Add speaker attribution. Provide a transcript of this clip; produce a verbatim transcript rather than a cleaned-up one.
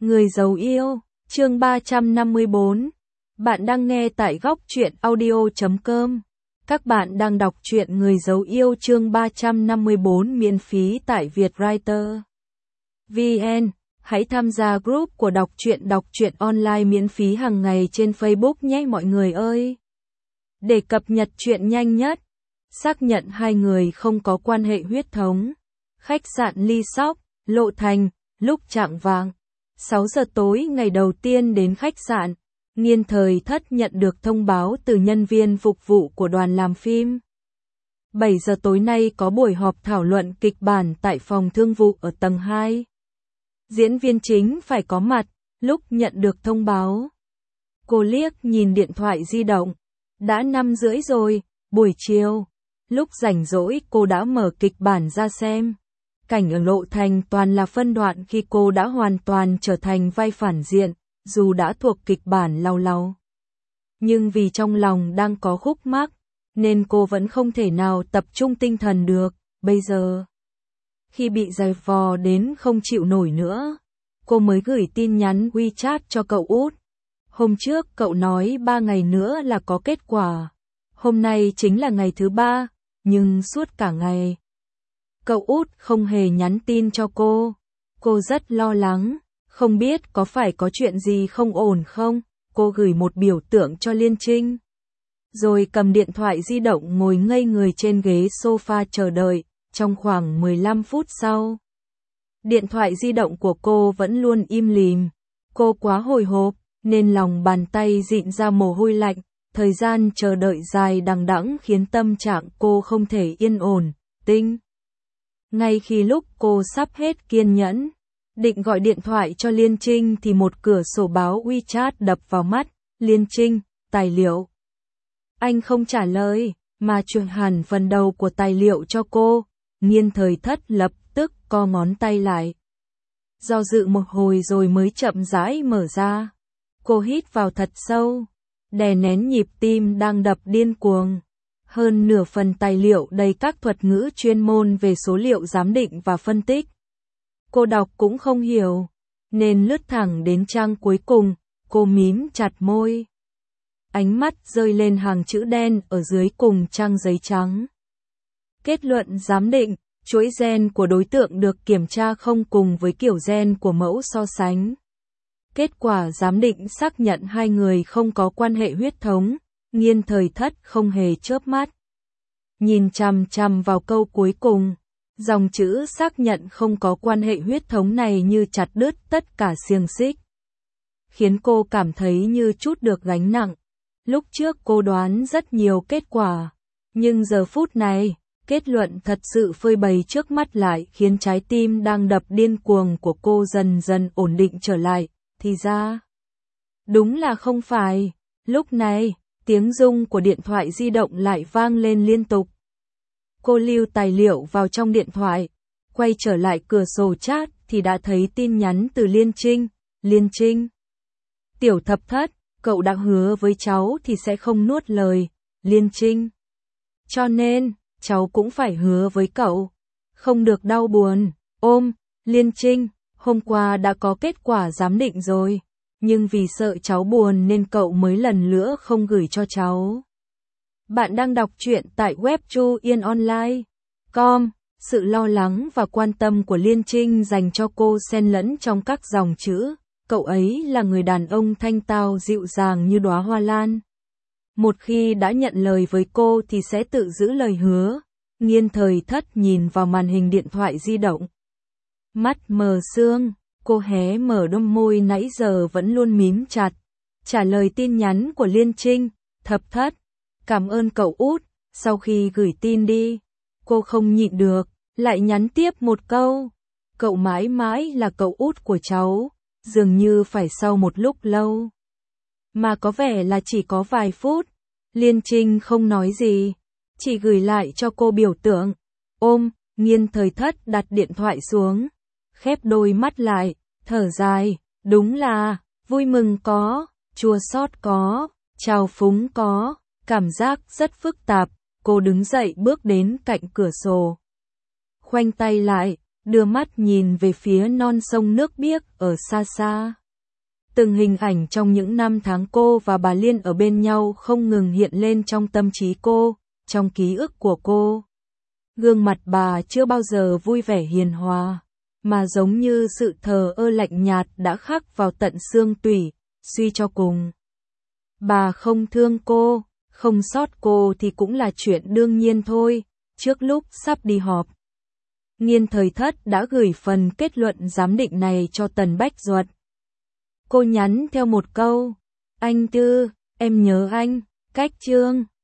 Speaker 1: Người giấu yêu, chương ba trăm năm mươi bốn. Bạn đang nghe tại góc truyện audio chấm com. Các bạn đang đọc truyện Người giấu yêu chương ba trăm năm mươi bốn miễn phí tại Vietwriter. vê en. Hãy tham gia group của đọc truyện đọc truyện online miễn phí hàng ngày trên Facebook nhé mọi người ơi. Để cập nhật truyện nhanh nhất, xác nhận hai người không có quan hệ huyết thống. Khách sạn Ly Sóc, Lộ Thành, lúc chạng vạng sáu giờ tối ngày đầu tiên đến khách sạn, Nghiên Thời Thất nhận được thông báo từ nhân viên phục vụ của đoàn làm phim. bảy giờ tối nay có buổi họp thảo luận kịch bản tại phòng thương vụ ở tầng hai. Diễn viên chính phải có mặt, lúc nhận được thông báo. Cô liếc nhìn điện thoại di động. Đã năm rưỡi rồi, buổi chiều. Lúc rảnh rỗi cô đã mở kịch bản ra xem. Cảnh ở Lộ Thành toàn là phân đoạn khi cô đã hoàn toàn trở thành vai phản diện, dù đã thuộc kịch bản lâu lâu. Nhưng vì trong lòng đang có khúc mắc, nên cô vẫn không thể nào tập trung tinh thần được. Bây giờ, khi bị giày vò đến không chịu nổi nữa, cô mới gửi tin nhắn WeChat cho cậu út. Hôm trước cậu nói ba ngày nữa là có kết quả. Hôm nay chính là ngày thứ ba, nhưng suốt cả ngày cậu út không hề nhắn tin cho cô. Cô rất lo lắng, không biết có phải có chuyện gì không ổn không. Cô gửi một biểu tượng cho Liên Trinh, rồi cầm điện thoại di động ngồi ngây người trên ghế sofa chờ đợi. Trong khoảng mười lăm phút sau, điện thoại di động của cô vẫn luôn im lìm. Cô quá hồi hộp, nên lòng bàn tay dịn ra mồ hôi lạnh. Thời gian chờ đợi dài đằng đẵng khiến tâm trạng cô không thể yên ổn, tinh. Ngay khi lúc cô sắp hết kiên nhẫn, định gọi điện thoại cho Liên Trinh thì một cửa sổ báo WeChat đập vào mắt. Liên Trinh, tài liệu. Anh không trả lời, mà chuyển hẳn phần đầu của tài liệu cho cô. Nghiên Thời Thất lập tức co ngón tay lại. Do dự một hồi rồi mới chậm rãi mở ra. Cô hít vào thật sâu, đè nén nhịp tim đang đập điên cuồng. Hơn nửa phần tài liệu đầy các thuật ngữ chuyên môn về số liệu giám định và phân tích. Cô đọc cũng không hiểu, nên lướt thẳng đến trang cuối cùng. Cô mím chặt môi, ánh mắt rơi lên hàng chữ đen ở dưới cùng trang giấy trắng. Kết luận giám định, chuỗi gen của đối tượng được kiểm tra không cùng với kiểu gen của mẫu so sánh. Kết quả giám định xác nhận hai người không có quan hệ huyết thống. Nghiên Thời Thất không hề chớp mắt, nhìn chằm chằm vào câu cuối cùng. Dòng chữ xác nhận không có quan hệ huyết thống này như chặt đứt tất cả xiềng xích, khiến cô cảm thấy như trút được gánh nặng. Lúc trước cô đoán rất nhiều kết quả, nhưng giờ phút này, kết luận thật sự phơi bày trước mắt lại khiến trái tim đang đập điên cuồng của cô dần dần ổn định trở lại. Thì ra, đúng là không phải. Lúc này, tiếng rung của điện thoại di động lại vang lên liên tục. Cô lưu tài liệu vào trong điện thoại, quay trở lại cửa sổ chat thì đã thấy tin nhắn từ Liên Trinh. Liên Trinh, Tiểu Thập Thất, cậu đã hứa với cháu thì sẽ không nuốt lời. Liên Trinh, cho nên, cháu cũng phải hứa với cậu, không được đau buồn. Ôm, Liên Trinh, hôm qua đã có kết quả giám định rồi, nhưng vì sợ cháu buồn nên cậu mới lần nữa không gửi cho cháu. Bạn đang đọc truyện tại web chu yên online chấm com. Sự lo lắng và quan tâm của Liên Trinh dành cho cô xen lẫn trong các dòng chữ. Cậu ấy là người đàn ông thanh tao dịu dàng như đóa hoa lan. Một khi đã nhận lời với cô thì sẽ tự giữ lời hứa. Nghiên Thời Thất nhìn vào màn hình điện thoại di động. Mắt mờ sương, cô hé mở đôi môi nãy giờ vẫn luôn mím chặt. Trả lời tin nhắn của Liên Trinh. Thập Thất, cảm ơn cậu út. Sau khi gửi tin đi, cô không nhịn được, lại nhắn tiếp một câu. Cậu mãi mãi là cậu út của cháu. Dường như phải sau một lúc lâu, mà có vẻ là chỉ có vài phút. Liên Trinh không nói gì, chỉ gửi lại cho cô biểu tượng. Ôm, Nghiên Thời Thất đặt điện thoại xuống, khép đôi mắt lại, thở dài. Đúng là, vui mừng có, chua xót có, trào phúng có, cảm giác rất phức tạp. Cô đứng dậy bước đến cạnh cửa sổ, khoanh tay lại, đưa mắt nhìn về phía non sông nước biếc ở xa xa. Từng hình ảnh trong những năm tháng cô và bà Liên ở bên nhau không ngừng hiện lên trong tâm trí cô, trong ký ức của cô. Gương mặt bà chưa bao giờ vui vẻ hiền hòa, mà giống như sự thờ ơ lạnh nhạt đã khắc vào tận xương tủy, suy cho cùng. Bà không thương cô, không xót cô thì cũng là chuyện đương nhiên thôi. Trước lúc sắp đi họp, Nghiên Thời Thất đã gửi phần kết luận giám định này cho Tần Bách Duật. Cô nhắn theo một câu, anh Tư, em nhớ anh, cách chương.